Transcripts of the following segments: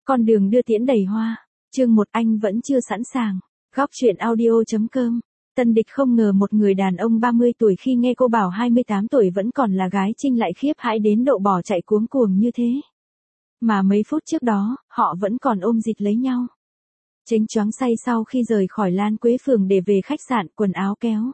Con đường đưa tiễn đầy hoa. Chương 1 anh vẫn chưa sẵn sàng. Góc truyện audio.com. Tân Địch không ngờ một người đàn ông 30 tuổi khi nghe cô bảo 28 tuổi vẫn còn là gái Trinh lại khiếp hãi đến độ bỏ chạy cuống cuồng như thế. Mà mấy phút trước đó, họ vẫn còn ôm dịt lấy nhau. Chếnh choáng say sau khi rời khỏi Lan Quế Phường để về khách sạn, quần áo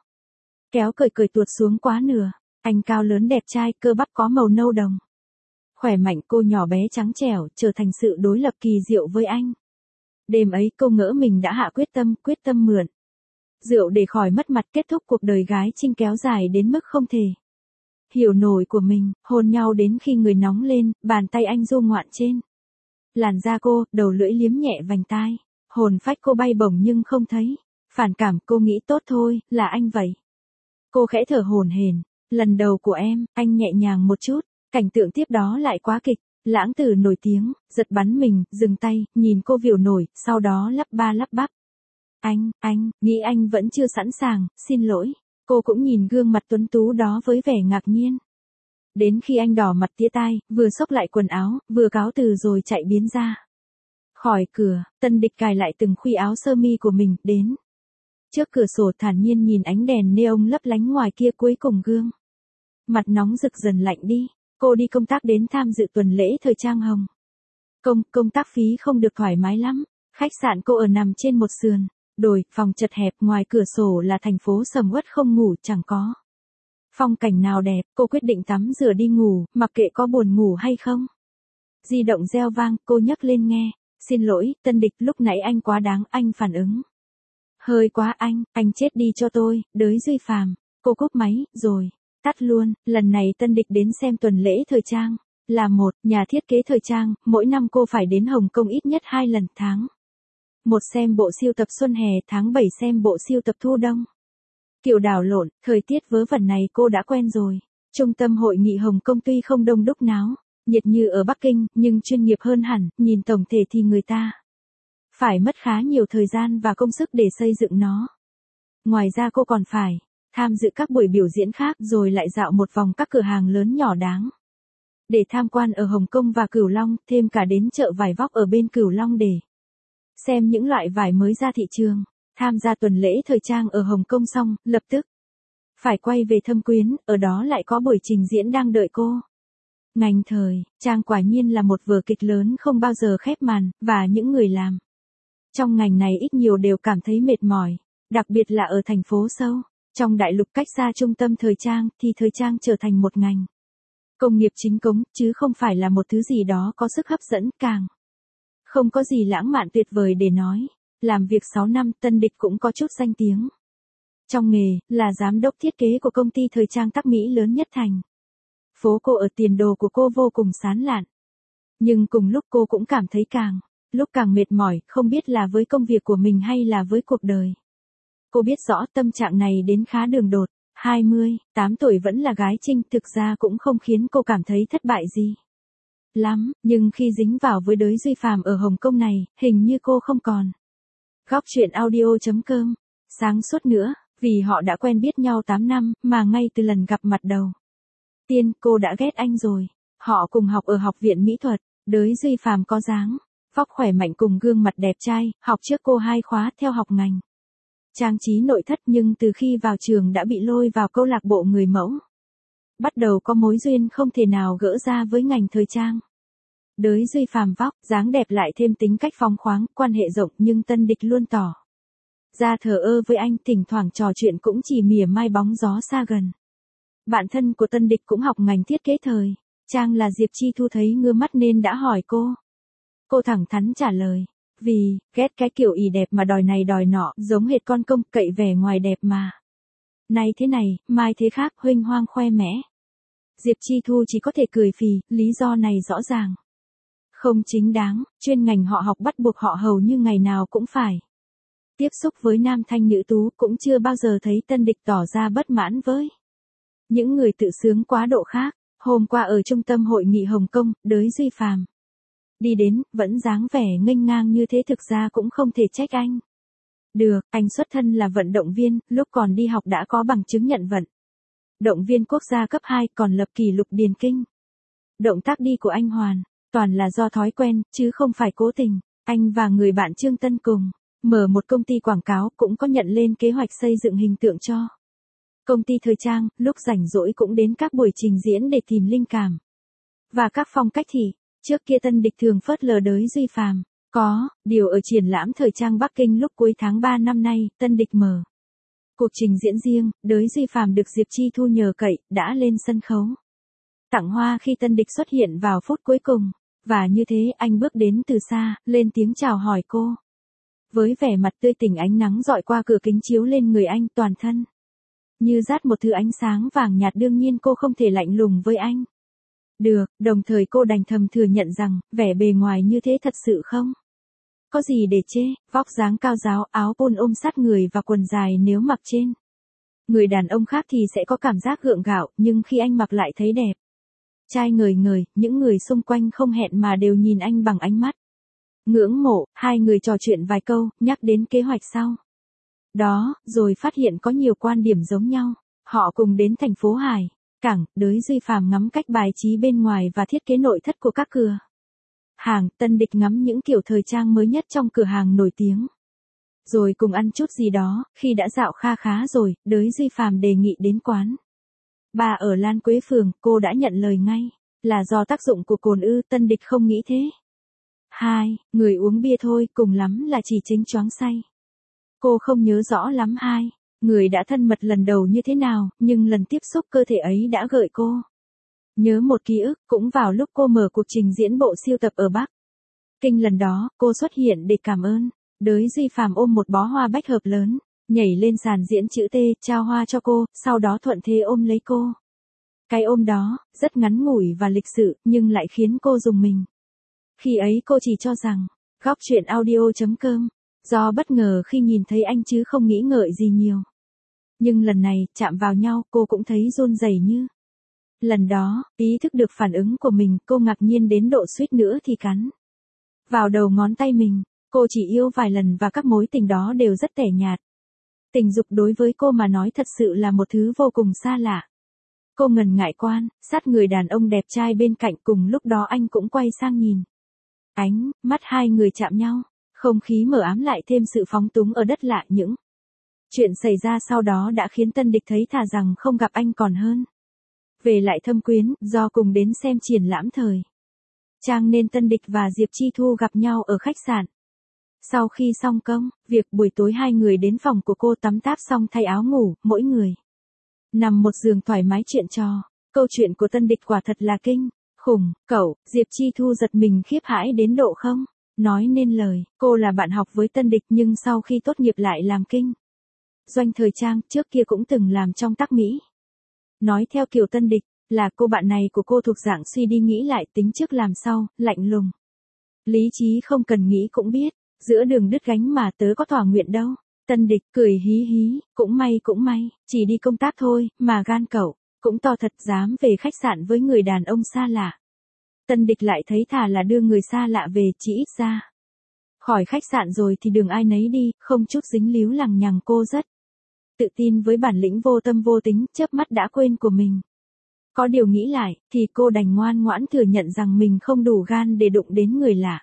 kéo cởi tuột xuống quá nửa. Anh cao lớn đẹp trai, cơ bắp có màu nâu đồng. Khỏe mạnh, cô nhỏ bé trắng trẻo, trở thành sự đối lập kỳ diệu với anh. Đêm ấy cô ngỡ mình đã hạ quyết tâm mượn rượu để khỏi mất mặt, kết thúc cuộc đời gái Trinh kéo dài đến mức không thể hiểu nổi của mình, hôn nhau đến khi người nóng lên, bàn tay anh du ngoạn trên làn da cô, đầu lưỡi liếm nhẹ vành tai, hồn phách cô bay bổng nhưng không thấy phản cảm. Cô nghĩ tốt thôi, là anh vậy. Cô khẽ thở hổn hển, lần đầu của em. Anh nhẹ nhàng một chút, cảnh tượng tiếp đó lại quá kịch. Lãng Tử nổi tiếng, giật bắn mình, dừng tay, nhìn cô viều nổi, sau đó lắp ba lắp bắp. Anh, nghĩ anh vẫn chưa sẵn sàng, xin lỗi. Cô cũng nhìn gương mặt tuấn tú đó với vẻ ngạc nhiên. Đến khi anh đỏ mặt tía tai, vừa xốc lại quần áo, vừa cáo từ rồi chạy biến ra khỏi cửa. Tân Địch cài lại từng khuy áo sơ mi của mình, đến trước cửa sổ thản nhiên nhìn ánh đèn neon lấp lánh ngoài kia, cuối cùng gương mặt nóng rực dần lạnh đi. Cô đi công tác đến tham dự tuần lễ thời trang Hồng Công tác phí không được thoải mái lắm. Khách sạn cô ở nằm trên một sườn đồi, phòng chật hẹp, ngoài cửa sổ là thành phố sầm uất không ngủ, chẳng có phong cảnh nào đẹp. Cô quyết định tắm rửa đi ngủ, mặc kệ có buồn ngủ hay không. Di động reo vang, cô nhấc lên nghe. Xin lỗi, Tân Địch, lúc nãy anh quá đáng, anh phản ứng hơi quá. Anh chết đi cho tôi, đới Duy Phàm. Cô cúp máy, rồi tắt luôn. Lần này Tân Địch đến xem tuần lễ thời trang. Là một nhà thiết kế thời trang, mỗi năm cô phải đến Hồng Kông ít nhất 2 lần. Tháng 1 xem bộ siêu tập xuân hè, tháng 7 xem bộ siêu tập thu đông. Kiểu đảo lộn, thời tiết vớ vẩn này cô đã quen rồi. Trung tâm hội nghị Hồng Kông tuy không đông đúc náo nhiệt như ở Bắc Kinh, nhưng chuyên nghiệp hơn hẳn. Nhìn tổng thể thì người ta phải mất khá nhiều thời gian và công sức để xây dựng nó. Ngoài ra cô còn phải tham dự các buổi biểu diễn khác, rồi lại dạo một vòng các cửa hàng lớn nhỏ đáng để tham quan ở Hồng Kông và Cửu Long, thêm cả đến chợ vải vóc ở bên Cửu Long để xem những loại vải mới ra thị trường. Tham gia tuần lễ thời trang ở Hồng Kông xong, lập tức phải quay về Thâm Quyến, ở đó lại có buổi trình diễn đang đợi cô. Ngành thời trang quả nhiên là một vở kịch lớn không bao giờ khép màn, và những người làm trong ngành này ít nhiều đều cảm thấy mệt mỏi, đặc biệt là ở thành phố sâu. Trong đại lục cách xa trung tâm thời trang, thì thời trang trở thành một ngành công nghiệp chính cống, chứ không phải là một thứ gì đó có sức hấp dẫn, càng không có gì lãng mạn tuyệt vời để nói. Làm việc 6 năm, Tân Địch cũng có chút danh tiếng trong nghề, là giám đốc thiết kế của công ty thời trang Tắc Mỹ lớn nhất thành phố. Cô ở tiền đồ của cô vô cùng sán lạn. Nhưng cùng lúc cô cũng cảm thấy càng lúc càng mệt mỏi, không biết là với công việc của mình hay là với cuộc đời. Cô biết rõ tâm trạng này đến khá đường đột. 28 tuổi vẫn là gái Trinh, thực ra cũng không khiến cô cảm thấy thất bại gì lắm, nhưng khi dính vào với đới Duy Phàm ở Hồng Kông này, hình như cô không còn góc truyện audio.com sáng suốt nữa, vì họ đã quen biết nhau 8 năm, mà ngay từ lần gặp mặt đầu tiên, cô đã ghét anh rồi. Họ cùng học ở học viện mỹ thuật. Đới Duy Phàm có dáng vóc khỏe mạnh cùng gương mặt đẹp trai, học trước cô 2 khóa theo học ngành trang trí nội thất, nhưng từ khi vào trường đã bị lôi vào câu lạc bộ người mẫu. Bắt đầu có mối duyên không thể nào gỡ ra với ngành thời trang. Đới Duy Phàm vóc, dáng đẹp lại thêm tính cách phóng khoáng, quan hệ rộng, nhưng Tân Địch luôn tỏ ra thờ ơ với anh, thỉnh thoảng trò chuyện cũng chỉ mỉa mai bóng gió xa gần. Bạn thân của Tân Địch cũng học ngành thiết kế thời trang là Diệp Chi Thu thấy ngứa mắt nên đã hỏi cô. Cô thẳng thắn trả lời, vì ghét cái kiểu ỷ đẹp mà đòi này đòi nọ, giống hệt con công, cậy vẻ ngoài đẹp mà nay thế này, mai thế khác, huênh hoang khoe mẽ. Diệp Chi Thu chỉ có thể cười phì, lý do này rõ ràng không chính đáng. Chuyên ngành họ học bắt buộc họ hầu như ngày nào cũng phải tiếp xúc với nam thanh nữ tú, cũng chưa bao giờ thấy Tân Địch tỏ ra bất mãn với những người tự sướng quá độ khác. Hôm qua ở trung tâm hội nghị Hồng Kông, đới Duy Phàm đi đến, vẫn dáng vẻ nghênh ngang như thế, thực ra cũng không thể trách anh được. Anh xuất thân là vận động viên, lúc còn đi học đã có bằng chứng nhận vận động viên quốc gia cấp 2, còn lập kỷ lục điền kinh. Động tác đi của anh hoàn Toàn là do thói quen, chứ không phải cố tình. Anh và người bạn Trương Tân cùng mở một công ty quảng cáo, cũng có nhận lên kế hoạch xây dựng hình tượng cho công ty thời trang, lúc rảnh rỗi cũng đến các buổi trình diễn để tìm linh cảm. Và các phong cách thì, trước kia Tân Địch thường phớt lờ Đới Duy Phàm. Có, điều ở triển lãm thời trang Bắc Kinh lúc cuối tháng 3 năm nay, Tân Địch mở cuộc trình diễn riêng, Đới Duy Phàm được Diệp Chi Thu nhờ cậy, đã lên sân khấu tặng hoa khi Tân Địch xuất hiện vào phút cuối cùng. Và như thế anh bước đến từ xa, lên tiếng chào hỏi cô. Với vẻ mặt tươi tỉnh, ánh nắng dọi qua cửa kính chiếu lên người anh, toàn thân như dát một thứ ánh sáng vàng nhạt, đương nhiên cô không thể lạnh lùng với anh được, đồng thời cô đành thầm thừa nhận rằng, vẻ bề ngoài như thế thật sự không có gì để chê, vóc dáng cao ráo, áo polo ôm sát người và quần dài nếu mặc trên người đàn ông khác thì sẽ có cảm giác gượng gạo, nhưng khi anh mặc lại thấy đẹp trai ngời ngời, những người xung quanh không hẹn mà đều nhìn anh bằng ánh mắt ngưỡng mộ. Hai người trò chuyện vài câu, nhắc đến kế hoạch sau đó, rồi phát hiện có nhiều quan điểm giống nhau. Họ cùng đến thành phố Hải Cảng, Đới Duy Phàm ngắm cách bài trí bên ngoài và thiết kế nội thất của các cửa hàng, Tân Địch ngắm những kiểu thời trang mới nhất trong cửa hàng nổi tiếng. Rồi cùng ăn chút gì đó, khi đã dạo kha khá rồi, Đới Duy Phàm đề nghị đến quán bà ở Lan Quế Phường, cô đã nhận lời ngay. Là do tác dụng của cồn ư? Tân Địch không nghĩ thế. Hai người uống bia thôi, cùng lắm là chỉ chính choáng say. Cô không nhớ rõ lắm hai người đã thân mật lần đầu như thế nào, nhưng lần tiếp xúc cơ thể ấy đã gợi cô nhớ một ký ức, cũng vào lúc cô mở cuộc trình diễn bộ sưu tập ở Bắc Kinh lần đó, cô xuất hiện để cảm ơn. Đới Duy Phàm ôm một bó hoa bách hợp lớn, nhảy lên sàn diễn chữ T, trao hoa cho cô, sau đó thuận thế ôm lấy cô. Cái ôm đó, rất ngắn ngủi và lịch sự, nhưng lại khiến cô rùng mình. Khi ấy cô chỉ cho rằng, góc chuyện audio.com, do bất ngờ khi nhìn thấy anh chứ không nghĩ ngợi gì nhiều. Nhưng lần này, chạm vào nhau, cô cũng thấy run rẩy như. Lần đó, ý thức được phản ứng của mình, cô ngạc nhiên đến độ suýt nữa thì cắn vào đầu ngón tay mình. Cô chỉ yêu vài lần và các mối tình đó đều rất tẻ nhạt. Tình dục đối với cô mà nói thật sự là một thứ vô cùng xa lạ. Cô ngần ngại quan sát người đàn ông đẹp trai bên cạnh, cùng lúc đó anh cũng quay sang nhìn. Ánh mắt hai người chạm nhau, không khí mờ ám lại thêm sự phóng túng ở đất lạ. Những chuyện xảy ra sau đó đã khiến Tân Địch thấy thà rằng không gặp anh còn hơn. Về lại thâm quyến, do cùng đến xem triển lãm thời trang nên Tân Địch và Diệp Chi Thu gặp nhau ở khách sạn. Sau khi xong công việc, buổi tối hai người đến phòng của cô tắm táp xong thay áo ngủ, mỗi người nằm một giường thoải mái chuyện trò. Câu chuyện của Tân Địch quả thật là kinh khủng. Cậu, Diệp Chi Thu giật mình khiếp hãi đến độ không nói nên lời. Cô là bạn học với Tân Địch nhưng sau khi tốt nghiệp lại làm kinh doanh thời trang, trước kia cũng từng làm trong tác mỹ. Nói theo kiểu Tân Địch, là cô bạn này của cô thuộc dạng suy đi nghĩ lại, tính trước làm sau, lạnh lùng. Lý trí không cần nghĩ cũng biết, giữa đường đứt gánh mà tớ có thỏa nguyện đâu. Tân Địch cười hí hí, cũng may, chỉ đi công tác thôi, mà gan cậu cũng to thật, dám về khách sạn với người đàn ông xa lạ. Tân Địch lại thấy thà là đưa người xa lạ về, chỉ ít ra khỏi khách sạn rồi thì đường ai nấy đi, không chút dính líu lằng nhằng. Cô rất tự tin với bản lĩnh vô tâm vô tính, chớp mắt đã quên của mình. Có điều nghĩ lại, thì cô đành ngoan ngoãn thừa nhận rằng mình không đủ gan để đụng đến người lạ.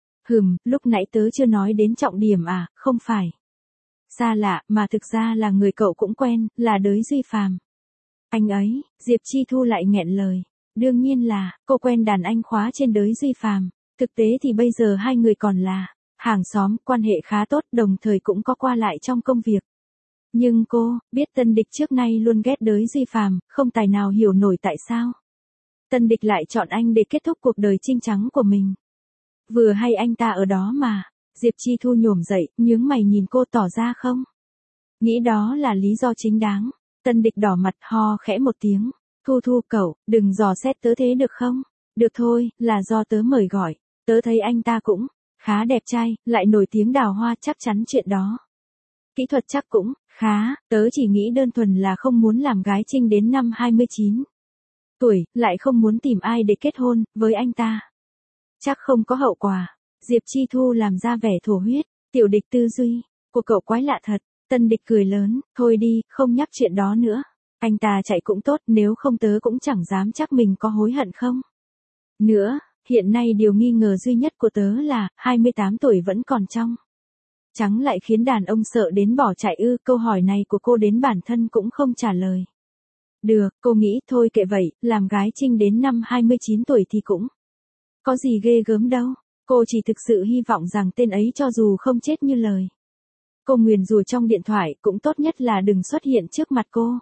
Lúc nãy tớ chưa nói đến trọng điểm à, không phải xa lạ, mà thực ra là người cậu cũng quen, là Đới Duy Phàm. Anh ấy, Diệp Chi Thu lại nghẹn lời. Đương nhiên là, cô quen đàn anh khóa trên Đới Duy Phàm. Thực tế thì bây giờ hai người còn là hàng xóm, quan hệ khá tốt, đồng thời cũng có qua lại trong công việc. Nhưng cô biết Tân Địch trước nay luôn ghét Đới Duy Phàm, không tài nào hiểu nổi tại sao Tân Địch lại chọn anh để kết thúc cuộc đời trinh trắng của mình. Vừa hay anh ta ở đó mà. Diệp Chi Thu nhổm dậy, nhướng mày nhìn cô, tỏ ra không nghĩ đó là lý do chính đáng. Tân Địch đỏ mặt, ho khẽ một tiếng. Thu cậu, đừng dò xét tớ thế được không? Được thôi, là do tớ mời gọi. Tớ thấy anh ta cũng khá đẹp trai, lại nổi tiếng đào hoa, chắc chắn chuyện đó. Kỹ thuật chắc cũng khá, tớ chỉ nghĩ đơn thuần là không muốn làm gái trinh đến năm 29 tuổi, lại không muốn tìm ai để kết hôn với anh ta. Chắc không có hậu quả. Diệp Chi Thu làm ra vẻ thổ huyết. Tiểu Địch, tư duy của cậu quái lạ thật. Tân Địch cười lớn, thôi đi, không nhắc chuyện đó nữa. Anh ta chạy cũng tốt, nếu không tớ cũng chẳng dám chắc mình có hối hận không nữa. hiện nay điều nghi ngờ duy nhất của tớ là, 28 tuổi vẫn còn trong. Trắng lại khiến đàn ông sợ đến bỏ chạy ư, câu hỏi này của cô đến bản thân cũng không trả lời. Được, cô nghĩ thôi kệ vậy, làm gái Trinh đến năm 29 tuổi thì cũng có gì ghê gớm đâu. Cô chỉ thực sự hy vọng rằng tên ấy cho dù không chết như lời cô nguyền rủa trong điện thoại cũng tốt nhất là đừng xuất hiện trước mặt cô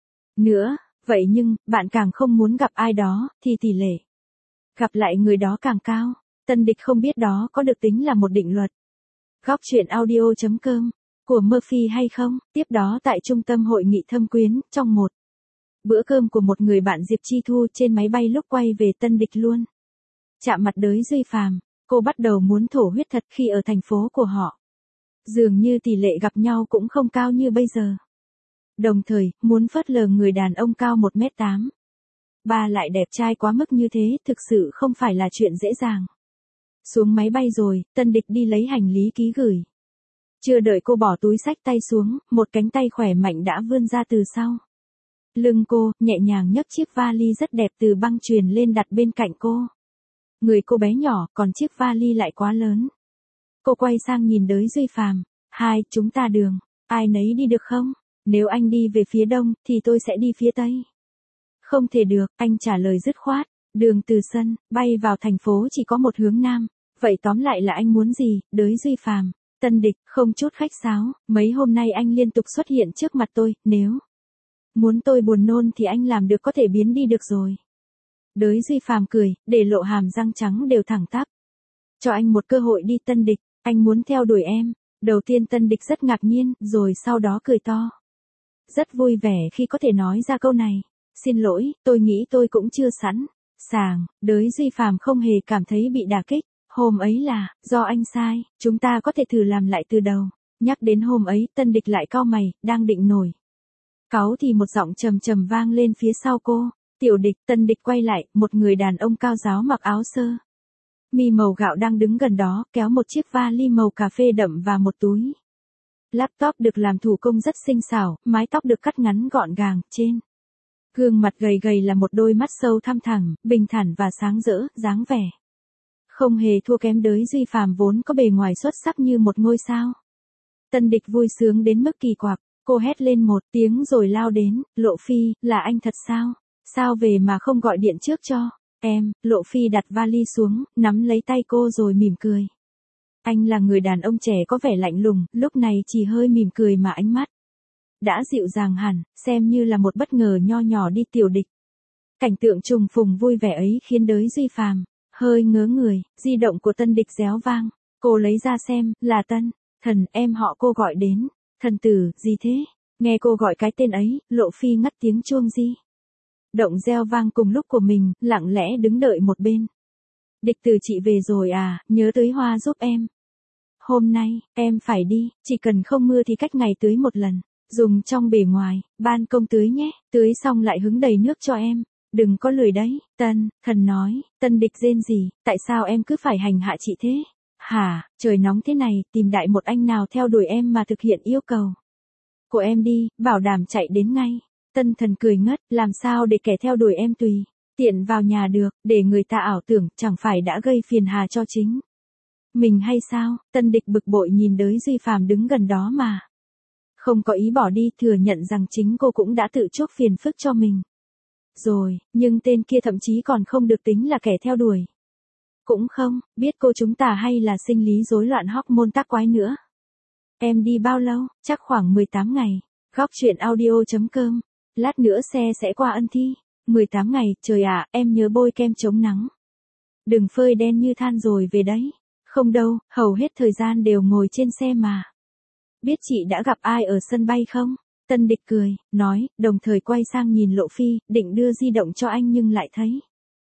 nữa. Vậy nhưng, bạn càng không muốn gặp ai đó, thì tỷ lệ gặp lại người đó càng cao. Tân Địch không biết đó có được tính là một định luật. Góc chuyện audio.com của Murphy hay không? Tiếp đó tại trung tâm hội nghị Thâm Quyến, trong một bữa cơm của một người bạn Diệp Chi Thu trên máy bay lúc quay về Tân Địch luôn chạm mặt đới Duy Phàm, cô bắt đầu muốn thổ huyết thật khi ở thành phố của họ. Dường như tỷ lệ gặp nhau cũng không cao như bây giờ. Đồng thời, muốn phớt lờ người đàn ông cao 1m8. Ba lại đẹp trai quá mức như thế thực sự không phải là chuyện dễ dàng. Xuống máy bay rồi, Tân Địch đi lấy hành lý ký gửi. Chưa đợi cô bỏ túi xách tay xuống, một cánh tay khỏe mạnh đã vươn ra từ sau lưng cô, nhẹ nhàng nhấc chiếc vali rất đẹp từ băng chuyền lên đặt bên cạnh cô. Người cô bé nhỏ, còn chiếc vali lại quá lớn. Cô quay sang nhìn đới Duy Phàm, hai, chúng ta đường, ai nấy đi được không? Nếu anh đi về phía đông, thì tôi sẽ đi phía tây. Không thể được, anh trả lời dứt khoát, đường từ sân, bay vào thành phố chỉ có một hướng nam. Vậy tóm lại là anh muốn gì, đới Duy Phàm? Tân Địch, không chút khách sáo, mấy hôm nay anh liên tục xuất hiện trước mặt tôi, nếu muốn tôi buồn nôn thì anh làm được có thể biến đi được rồi. Đới Duy Phàm cười, để lộ hàm răng trắng đều thẳng tắp. Cho anh một cơ hội đi Tân Địch, anh muốn theo đuổi em. Đầu tiên Tân Địch rất ngạc nhiên, rồi sau đó cười to. Rất vui vẻ khi có thể nói ra câu này. Xin lỗi, tôi nghĩ tôi cũng chưa sẵn sàng. Đới Duy Phàm không hề cảm thấy bị đả kích. Hôm ấy là, do anh sai, chúng ta có thể thử làm lại từ đầu. Nhắc đến hôm ấy, Tân Địch lại cau mày, đang định nổi cáu thì một giọng trầm trầm vang lên phía sau cô. Tiểu Địch. Tân Địch quay lại, một người đàn ông cao ráo mặc áo sơ mi màu gạo đang đứng gần đó, kéo một chiếc vali màu cà phê đậm và một túi laptop được làm thủ công rất tinh xảo, mái tóc được cắt ngắn gọn gàng, trên gương mặt gầy gầy là một đôi mắt sâu thăm thẳm, bình thản và sáng rỡ, dáng vẻ không hề thua kém đới Duy Phàm vốn có bề ngoài xuất sắc như một ngôi sao. Tân Địch vui sướng đến mức kỳ quặc, cô hét lên một tiếng rồi lao đến, Lộ Phi, là anh thật sao? Sao về mà không gọi điện trước cho em? Lộ Phi đặt vali xuống, nắm lấy tay cô rồi mỉm cười. Anh là người đàn ông trẻ có vẻ lạnh lùng, lúc này chỉ hơi mỉm cười mà ánh mắt đã dịu dàng hẳn, xem như là một bất ngờ nho nhỏ đi Tiểu Địch. Cảnh tượng trùng phùng vui vẻ ấy khiến đới Duy Phàm hơi ngớ người, di động của Tân Địch réo vang, cô lấy ra xem, là Tân Thần, em họ cô gọi đến. Thần tử, gì thế? Nghe cô gọi cái tên ấy, Lộ Phi ngắt tiếng chuông di động reo vang cùng lúc của mình, lặng lẽ đứng đợi một bên. Địch Tử chị về rồi à, nhớ tưới hoa giúp em. Hôm nay, em phải đi, chỉ cần không mưa thì cách ngày tưới một lần. Dùng trong bề ngoài, ban công tưới nhé, tưới xong lại hứng đầy nước cho em. Đừng có lười đấy, Thần nói. Tân Địch rên rỉ, tại sao em cứ phải hành hạ chị thế? Hả, trời nóng thế này, tìm đại một anh nào theo đuổi em mà thực hiện yêu cầu của em đi, bảo đảm chạy đến ngay. Thần cười ngất, làm sao để kẻ theo đuổi em tùy tiện vào nhà được, để người ta ảo tưởng, chẳng phải đã gây phiền hà cho chính mình hay sao? Tân Địch bực bội nhìn đới Duy Phàm đứng gần đó mà không có ý bỏ đi, thừa nhận rằng chính cô cũng đã tự chuốc phiền phức cho mình rồi, nhưng tên kia thậm chí còn không được tính là kẻ theo đuổi. Cũng không, biết cô chúng ta hay là sinh lý rối loạn hormone tác quái nữa. Em đi bao lâu? Chắc khoảng 18 ngày. Góc chuyện audio.com. Lát nữa xe sẽ qua Ân Thi. 18 ngày, trời ạ, em nhớ bôi kem chống nắng. Đừng phơi đen như than rồi về đấy. Không đâu, hầu hết thời gian đều ngồi trên xe mà. Biết chị đã gặp ai ở sân bay không? Tân Địch cười, nói, đồng thời quay sang nhìn Lộ Phi, định đưa di động cho anh nhưng lại thấy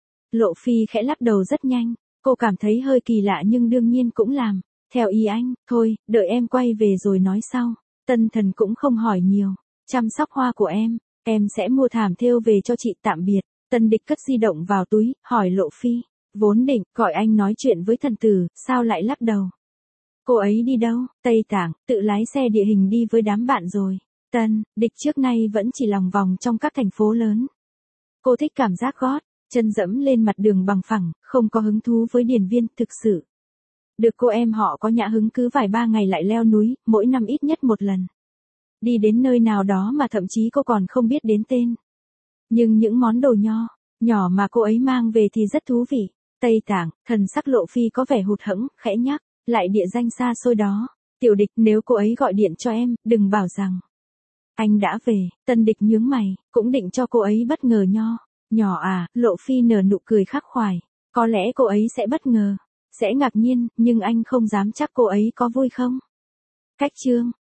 Lộ Phi khẽ lắc đầu rất nhanh. Cô cảm thấy hơi kỳ lạ nhưng đương nhiên cũng làm theo ý anh. Thôi, đợi em quay về rồi nói sau. Thần cũng không hỏi nhiều. Chăm sóc hoa của em sẽ mua thảm thêu về cho chị, tạm biệt. Tân Địch cất di động vào túi, hỏi Lộ Phi. Vốn định gọi anh nói chuyện với thần tử, sao lại lắc đầu? Cô ấy đi đâu? Tây Tạng, tự lái xe địa hình đi với đám bạn rồi. Địch trước nay vẫn chỉ lòng vòng trong các thành phố lớn. Cô thích cảm giác gót chân dẫm lên mặt đường bằng phẳng, không có hứng thú với điền viên, thực sự. Được cô em họ có nhã hứng cứ vài ba ngày lại leo núi, mỗi năm ít nhất một lần. Đi đến nơi nào đó mà thậm chí cô còn không biết đến tên. Nhưng những món đồ nhỏ mà cô ấy mang về thì rất thú vị. Tây Tạng, thần sắc Lộ Phi có vẻ hụt hẫng, khẽ nhắc, lại địa danh xa xôi đó. Tiểu Địch, nếu cô ấy gọi điện cho em, đừng bảo rằng anh đã về. Tân Địch nhướng mày, cũng định cho cô ấy bất ngờ nhỏ à. Lộ Phi nở nụ cười khắc khoải. Có lẽ cô ấy sẽ bất ngờ, sẽ ngạc nhiên, nhưng anh không dám chắc cô ấy có vui không. Cách chương